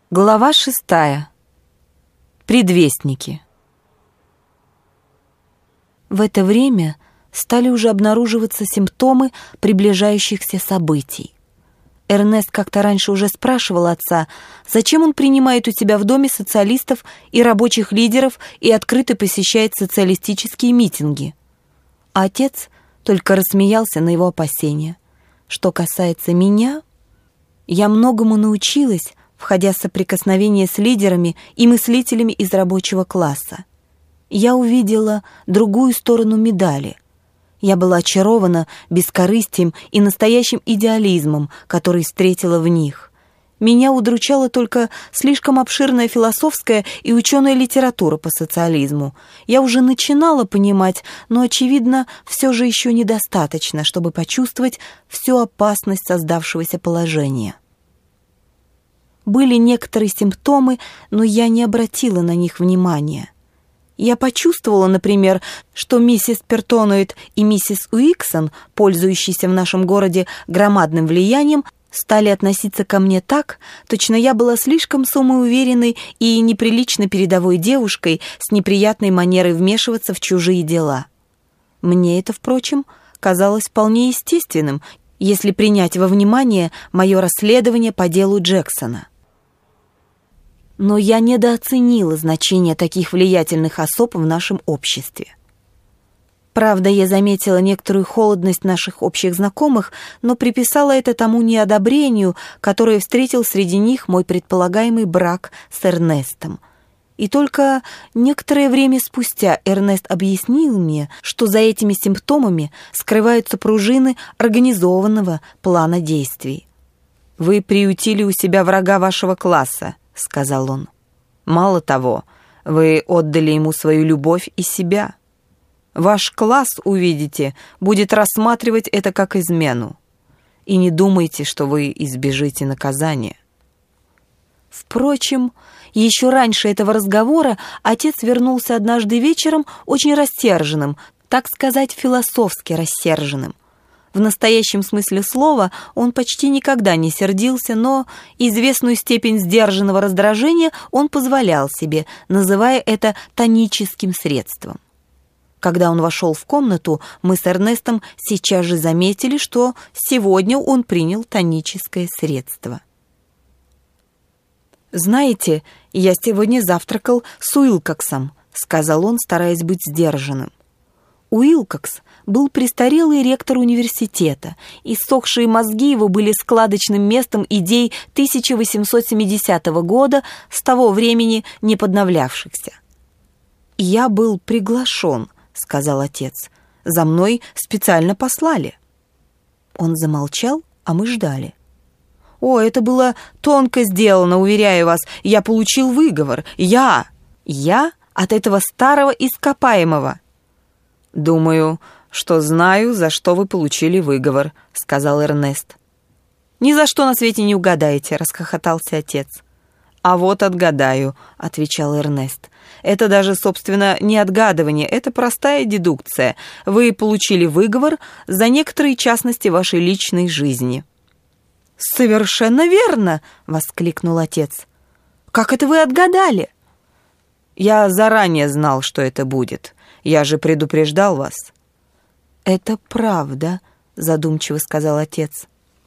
Глава 6. Предвестники. В это время стали уже обнаруживаться симптомы приближающихся событий. Эрнест как-то раньше уже спрашивал отца, зачем он принимает у себя в доме социалистов и рабочих лидеров и открыто посещает социалистические митинги. А отец только рассмеялся на его опасения. Что касается меня, я многому научилась, входя в соприкосновение с лидерами и мыслителями из рабочего класса. Я увидела другую сторону медали. Я была очарована бескорыстием и настоящим идеализмом, который встретила в них. Меня удручала только слишком обширная философская и ученая литература по социализму. Я уже начинала понимать, но, очевидно, все же еще недостаточно, чтобы почувствовать всю опасность создавшегося положения. Были некоторые симптомы, но я не обратила на них внимания. Я почувствовала, например, что миссис Пертонуэт и миссис Уиксон, пользующиеся в нашем городе громадным влиянием, стали относиться ко мне так, точно я была слишком самоуверенной и неприлично передовой девушкой с неприятной манерой вмешиваться в чужие дела. Мне это, впрочем, казалось вполне естественным, если принять во внимание мое расследование по делу Джексона. Но я недооценила значение таких влиятельных особ в нашем обществе. Правда, я заметила некоторую холодность наших общих знакомых, но приписала это тому неодобрению, которое встретил среди них мой предполагаемый брак с Эрнестом. И только некоторое время спустя Эрнест объяснил мне, что за этими симптомами скрываются пружины организованного плана действий. «Вы приютили у себя врага вашего класса», — сказал он. «Мало того, вы отдали ему свою любовь и себя. Ваш класс, увидите, будет рассматривать это как измену. И не думайте, что вы избежите наказания». Впрочем, еще раньше этого разговора отец вернулся однажды вечером очень рассерженным, так сказать, философски рассерженным. В настоящем смысле слова он почти никогда не сердился, но известную степень сдержанного раздражения он позволял себе, называя это тоническим средством. Когда он вошел в комнату, мы с Эрнестом сейчас же заметили, что сегодня он принял тоническое средство. «Знаете, я сегодня завтракал с Уилкоксом», — сказал он, стараясь быть сдержанным. Уилкокс был престарелый ректор университета, и иссохшие мозги его были складочным местом идей 1870 года, с того времени не подновлявшихся. «Я был приглашен», — сказал отец. «За мной специально послали». Он замолчал, а мы ждали. «О, это было тонко сделано, уверяю вас. Я получил выговор. Я от этого старого ископаемого». «Думаю, что знаю, за что вы получили выговор», — сказал Эрнест. «Ни за что на свете не угадаете», — расхохотался отец. «А вот отгадаю», — отвечал Эрнест. «Это даже, собственно, не отгадывание, это простая дедукция. Вы получили выговор за некоторые частности вашей личной жизни». «Совершенно верно!» — воскликнул отец. «Как это вы отгадали?» «Я заранее знал, что это будет. Я же предупреждал вас». «Это правда», — задумчиво сказал отец.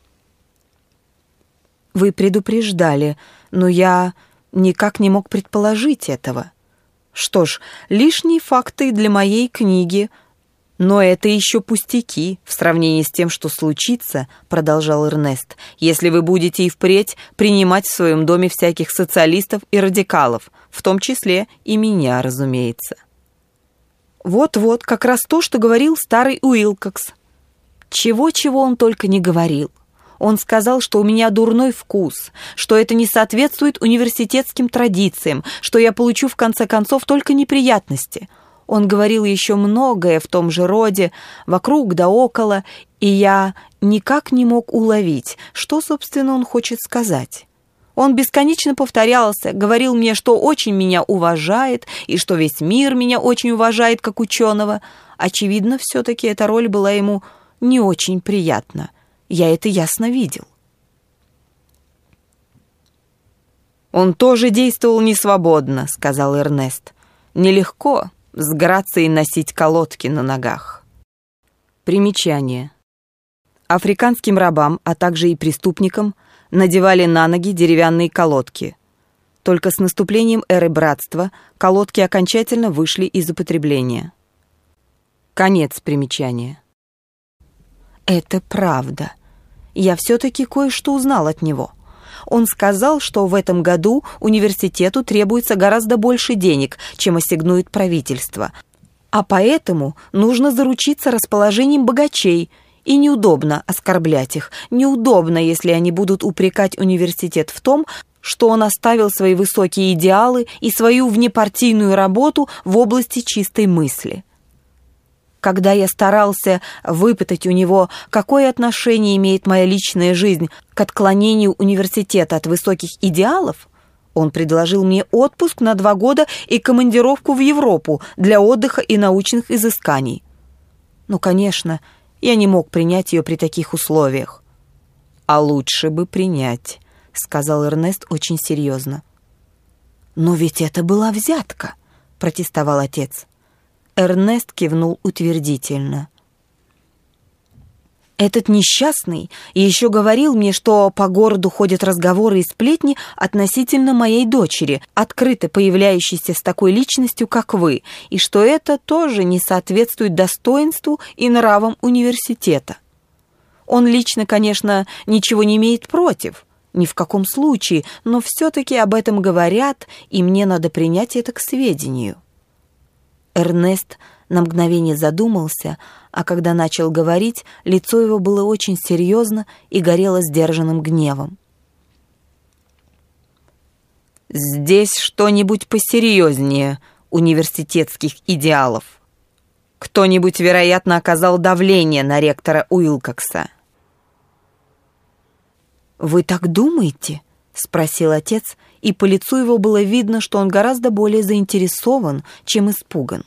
«Вы предупреждали, но я никак не мог предположить этого. Что ж, лишние факты для моей книги. Но это еще пустяки в сравнении с тем, что случится», — продолжал Эрнест, «если вы будете и впредь принимать в своем доме всяких социалистов и радикалов, в том числе и меня, разумеется». «Вот-вот, как раз то, что говорил старый Уилкокс». Чего-чего он только не говорил. Он сказал, что у меня дурной вкус, что это не соответствует университетским традициям, что я получу в конце концов только неприятности. Он говорил еще многое в том же роде, вокруг да около, и я никак не мог уловить, что, собственно, он хочет сказать. Он бесконечно повторялся, говорил мне, что очень меня уважает, и что весь мир меня очень уважает как ученого. Очевидно, все-таки эта роль была ему не очень приятна. Я это ясно видел. «Он тоже действовал несвободно», — сказал Эрнест. «Нелегко с грацией носить колодки на ногах». Примечание. Африканским рабам, а также и преступникам надевали на ноги деревянные колодки. Только с наступлением эры братства колодки окончательно вышли из употребления. Конец примечания. Это правда. Я все-таки кое-что узнал от него. Он сказал, что в этом году университету требуется гораздо больше денег, чем ассигнует правительство, а поэтому нужно заручиться расположением богачей, и неудобно оскорблять их, неудобно, если они будут упрекать университет в том, что он оставил свои высокие идеалы и свою внепартийную работу в области чистой мысли. Когда я старался выпытать у него, какое отношение имеет моя личная жизнь к отклонению университета от высоких идеалов, он предложил мне отпуск на 2 года и командировку в Европу для отдыха и научных изысканий. Ну, конечно, я не мог принять ее при таких условиях. «А лучше бы принять», — сказал Эрнест очень серьезно. «Но ведь это была взятка», — протестовал отец. Эрнест кивнул утвердительно. «Этот несчастный еще говорил мне, что по городу ходят разговоры и сплетни относительно моей дочери, открыто появляющейся с такой личностью, как вы, и что это тоже не соответствует достоинству и нравам университета. Он лично, конечно, ничего не имеет против, ни в каком случае, но все-таки об этом говорят, и мне надо принять это к сведению». Эрнест на мгновение задумался, а когда начал говорить, лицо его было очень серьезно и горело сдержанным гневом. «Здесь что-нибудь посерьезнее университетских идеалов. Кто-нибудь, вероятно, оказал давление на ректора Уилкокса». «Вы так думаете?» — спросил отец, и по лицу его было видно, что он гораздо более заинтересован, чем испуган.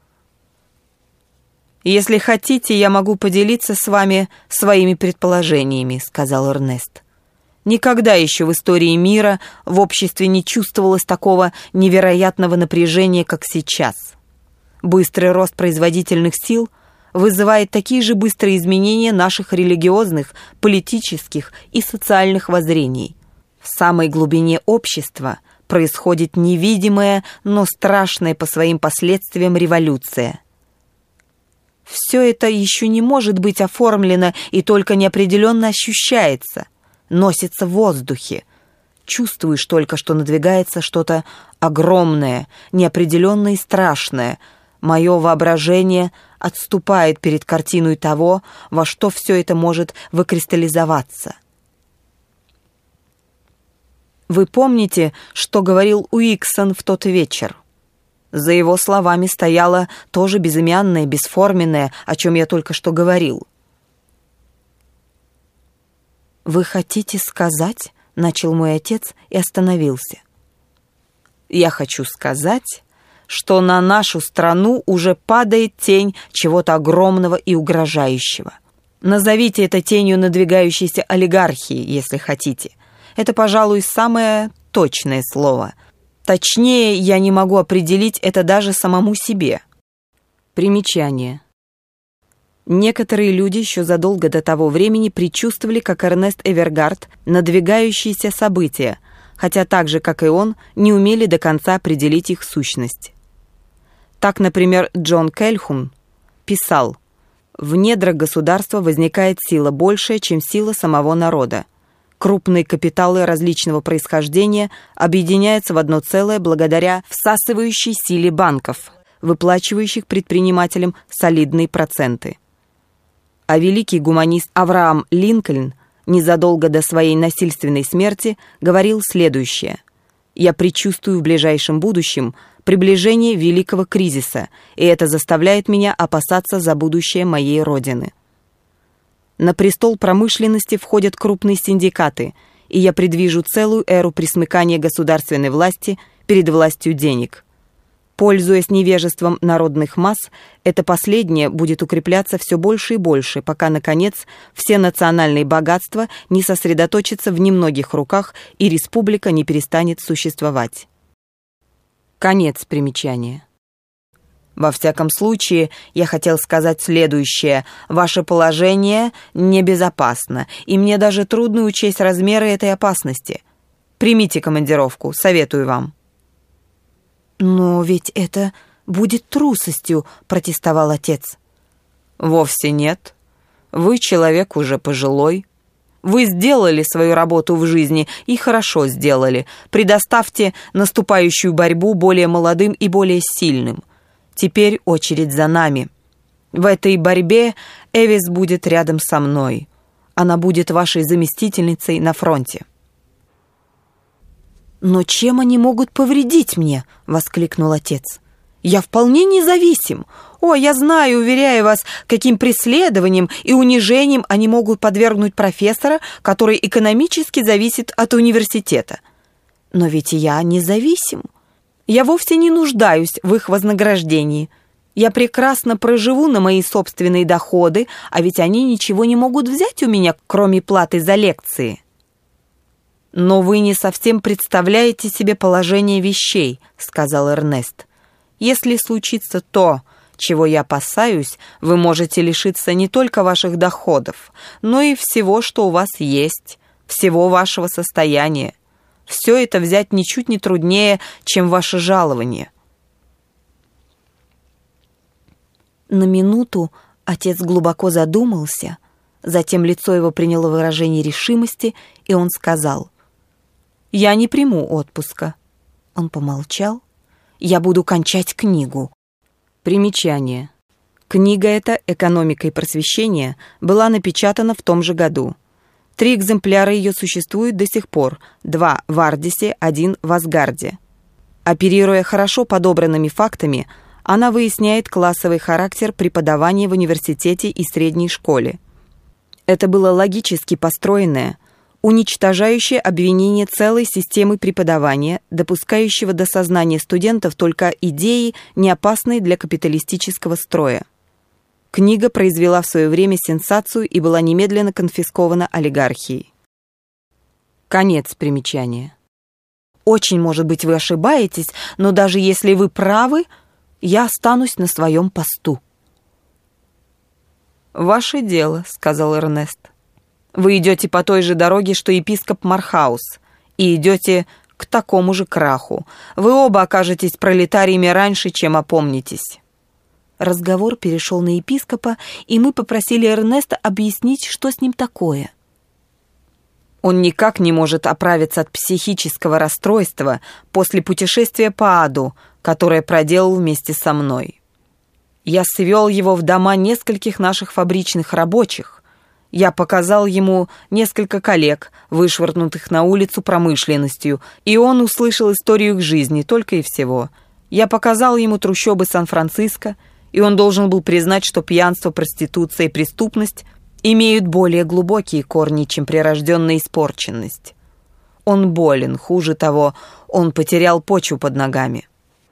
«Если хотите, я могу поделиться с вами своими предположениями», — сказал Эрнест. «Никогда еще в истории мира в обществе не чувствовалось такого невероятного напряжения, как сейчас. Быстрый рост производительных сил вызывает такие же быстрые изменения наших религиозных, политических и социальных воззрений. В самой глубине общества происходит невидимая, но страшная по своим последствиям революция. Все это еще не может быть оформлено и только неопределенно ощущается, носится в воздухе. Чувствуешь только, что надвигается что-то огромное, неопределенное и страшное. Мое воображение отступает перед картиной того, во что все это может выкристаллизоваться. Вы помните, что говорил Уиксон в тот вечер? За его словами стояло тоже безымянное, бесформенное, о чем я только что говорил. «Вы хотите сказать?» — начал мой отец и остановился. «Я хочу сказать, что на нашу страну уже падает тень чего-то огромного и угрожающего. Назовите это тенью надвигающейся олигархии, если хотите. Это, пожалуй, самое точное слово. Точнее, я не могу определить это даже самому себе». Примечание. Некоторые люди еще задолго до того времени предчувствовали, как Эрнест Эвергард, надвигающиеся события, хотя так же, как и он, не умели до конца определить их сущность. Так, например, Джон Кельхун писал: «В недрах государства возникает сила большая, чем сила самого народа. Крупные капиталы различного происхождения объединяются в одно целое благодаря всасывающей силе банков, выплачивающих предпринимателям солидные проценты». А великий гуманист Авраам Линкольн незадолго до своей насильственной смерти говорил следующее: «Я предчувствую в ближайшем будущем приближение великого кризиса, и это заставляет меня опасаться за будущее моей Родины. На престол промышленности входят крупные синдикаты, и я предвижу целую эру пресмыкания государственной власти перед властью денег. Пользуясь невежеством народных масс, это последнее будет укрепляться все больше и больше, пока, наконец, все национальные богатства не сосредоточатся в немногих руках и республика не перестанет существовать. Конец примечания. Во всяком случае, я хотел сказать следующее. Ваше положение небезопасно, и мне даже трудно учесть размеры этой опасности. Примите командировку, советую вам. «Но ведь это будет трусостью», — протестовал отец. «Вовсе нет. Вы человек уже пожилой. Вы сделали свою работу в жизни и хорошо сделали. Предоставьте наступающую борьбу более молодым и более сильным. Теперь очередь за нами. В этой борьбе Эвис будет рядом со мной. Она будет вашей заместительницей на фронте». «Но чем они могут повредить мне?» — воскликнул отец. «Я вполне независим. О, я знаю, уверяю вас, каким преследованием и унижением они могут подвергнуть профессора, который экономически зависит от университета. Но ведь я независим. Я вовсе не нуждаюсь в их вознаграждении. Я прекрасно проживу на мои собственные доходы, а ведь они ничего не могут взять у меня, кроме платы за лекции». «Но вы не совсем представляете себе положение вещей», — сказал Эрнест. «Если случится то, чего я опасаюсь, вы можете лишиться не только ваших доходов, но и всего, что у вас есть, всего вашего состояния. Все это взять ничуть не труднее, чем ваше жалование». На минуту отец глубоко задумался, затем лицо его приняло выражение решимости, и он сказал: «Я не приму отпуска». Он помолчал. «Я буду кончать книгу». Примечание. Книга эта «Экономика и просвещение» была напечатана в том же году. 3 экземпляра ее существуют до сих пор, 2 в Ардисе, 1 в Асгарде. Оперируя хорошо подобранными фактами, она выясняет классовый характер преподавания в университете и средней школе. Это было логически построенное, уничтожающее обвинение целой системы преподавания, допускающего до сознания студентов только идеи, не опасные для капиталистического строя. Книга произвела в свое время сенсацию и была немедленно конфискована олигархией. Конец примечания. Очень, может быть, вы ошибаетесь, но даже если вы правы, я останусь на своем посту. «Ваше дело», — сказал Эрнест. «Вы идете по той же дороге, что епископ Мархаус, и идете к такому же краху. Вы оба окажетесь пролетариями раньше, чем опомнитесь». Разговор перешел на епископа, и мы попросили Эрнеста объяснить, что с ним такое. Он никак не может оправиться от психического расстройства после путешествия по аду, которое проделал вместе со мной. Я свел его в дома нескольких наших фабричных рабочих. Я показал ему несколько коллег, вышвырнутых на улицу промышленностью, и он услышал историю их жизни, только и всего. Я показал ему трущобы Сан-Франциско, и он должен был признать, что пьянство, проституция и преступность имеют более глубокие корни, чем прирожденная испорченность. Он болен, хуже того, он потерял почву под ногами.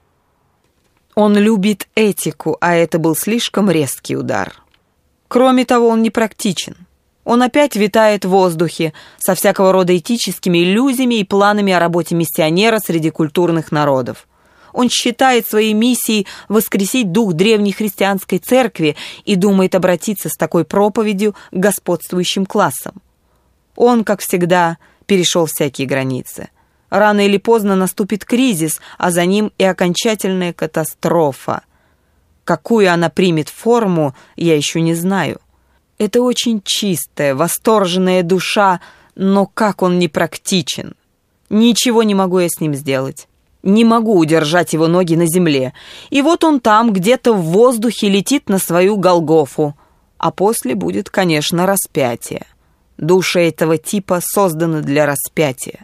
Он любит этику, а это был слишком резкий удар. Кроме того, он непрактичен. Он опять витает в воздухе со всякого рода этическими иллюзиями и планами о работе миссионера среди культурных народов. Он считает своей миссией воскресить дух древней христианской церкви и думает обратиться с такой проповедью к господствующим классам. Он, как всегда, перешел всякие границы. Рано или поздно наступит кризис, а за ним и окончательная катастрофа. Какую она примет форму, я еще не знаю. Это очень чистая, восторженная душа, но как он непрактичен. Ничего не могу я с ним сделать. Не могу удержать его ноги на земле. И вот он там, где-то в воздухе, летит на свою Голгофу. А после будет, конечно, распятие. Души этого типа созданы для распятия.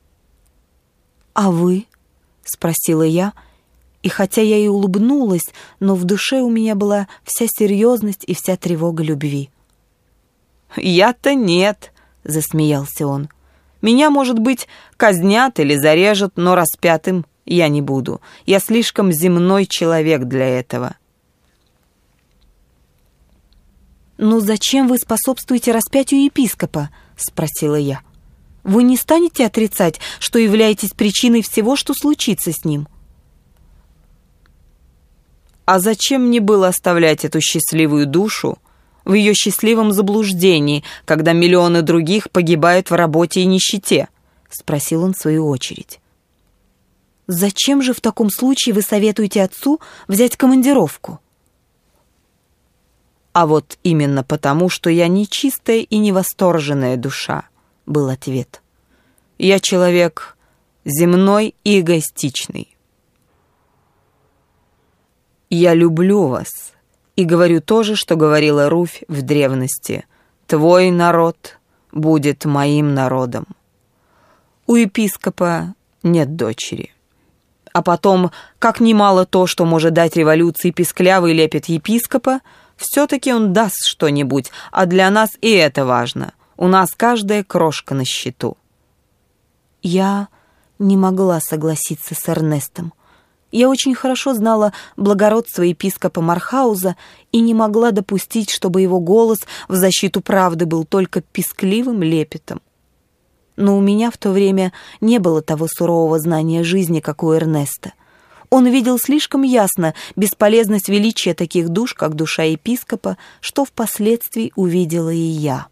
«А вы?» — спросила я, и хотя я и улыбнулась, но в душе у меня была вся серьезность и вся тревога любви. «Я-то нет», — засмеялся он. «Меня, может быть, казнят или зарежут, но распятым Я не буду. Я слишком земной человек для этого. «Ну зачем вы способствуете распятию епископа?» — спросила я. «Вы не станете отрицать, что являетесь причиной всего, что случится с ним?» А зачем мне было оставлять эту счастливую душу в ее счастливом заблуждении, когда миллионы других погибают в работе и нищете?» — спросил он в свою очередь. «Зачем же в таком случае вы советуете отцу взять командировку?» «А вот именно потому, что я нечистая и невосторженная душа», — был ответ. «Я человек земной и эгоистичный. Я люблю вас и говорю то же, что говорила Руфь в древности. Твой народ будет моим народом. У епископа нет дочери. А потом, как немало то, что может дать революции писклявый лепет епископа, все-таки он даст что-нибудь, а для нас и это важно. У нас каждая крошка на счету». Я не могла согласиться с Эрнестом. Я очень хорошо знала благородство епископа Мархауза и не могла допустить, чтобы его голос в защиту правды был только пискливым лепетом. Но у меня в то время не было того сурового знания жизни, как у Эрнеста. Он видел слишком ясно бесполезность величия таких душ, как душа епископа, что впоследствии увидела и я.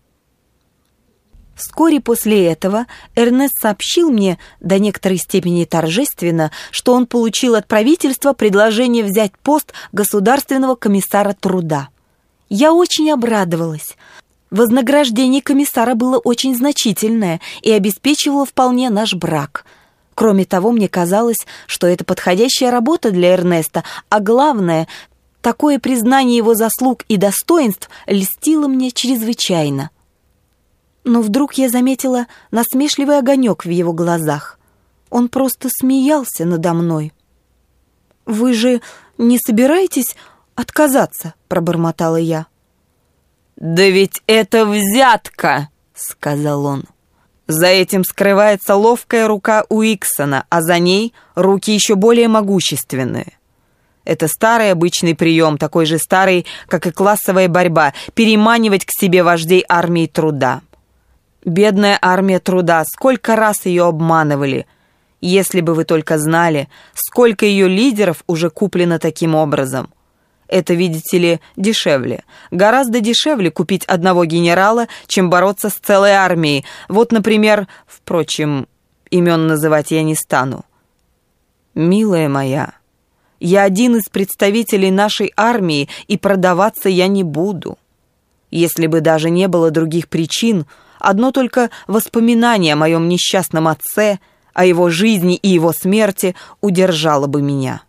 Вскоре после этого Эрнест сообщил мне, до некоторой степени торжественно, что он получил от правительства предложение взять пост государственного комиссара труда. Я очень обрадовалась. Вознаграждение комиссара было очень значительное и обеспечивало вполне наш брак. Кроме того, мне казалось, что это подходящая работа для Эрнеста, а главное, такое признание его заслуг и достоинств льстило мне чрезвычайно. Но вдруг я заметила насмешливый огонек в его глазах. Он просто смеялся надо мной. «Вы же не собираетесь отказаться?» — пробормотала я. «Да ведь это взятка!» — сказал он. «За этим скрывается ловкая рука Уиксона, а за ней руки еще более могущественные. Это старый обычный прием, такой же старый, как и классовая борьба, переманивать к себе вождей армии труда. Бедная армия труда, сколько раз ее обманывали. Если бы вы только знали, сколько ее лидеров уже куплено таким образом. Это, видите ли, дешевле. Гораздо дешевле купить одного генерала, чем бороться с целой армией. Вот, например, впрочем, имен называть я не стану. Милая моя, я один из представителей нашей армии, и продаваться я не буду. Если бы даже не было других причин, одно только воспоминание о моем несчастном отце, о его жизни и его смерти удержало бы меня».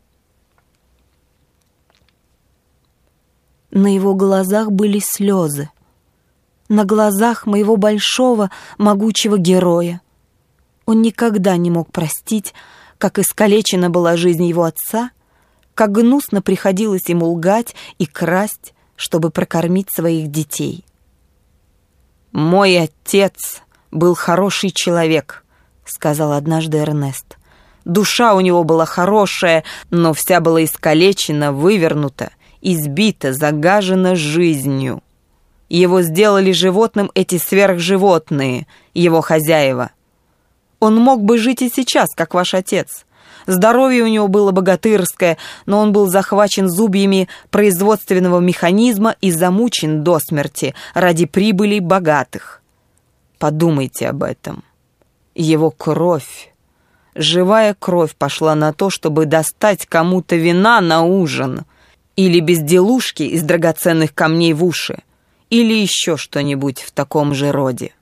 На его глазах были слезы. На глазах моего большого, могучего героя. Он никогда не мог простить, как искалечена была жизнь его отца, как гнусно приходилось ему лгать и красть, чтобы прокормить своих детей. «Мой отец был хороший человек», — сказал однажды Эрнест. «Душа у него была хорошая, но вся была искалечена, вывернута, избита, загажена жизнью. Его сделали животным эти сверхживотные, его хозяева. Он мог бы жить и сейчас, как ваш отец. Здоровье у него было богатырское, но он был захвачен зубьями производственного механизма и замучен до смерти ради прибыли богатых. Подумайте об этом. Его кровь, живая кровь пошла на то, чтобы достать кому-то вина на ужин, или безделушки из драгоценных камней в уши, или еще что-нибудь в таком же роде.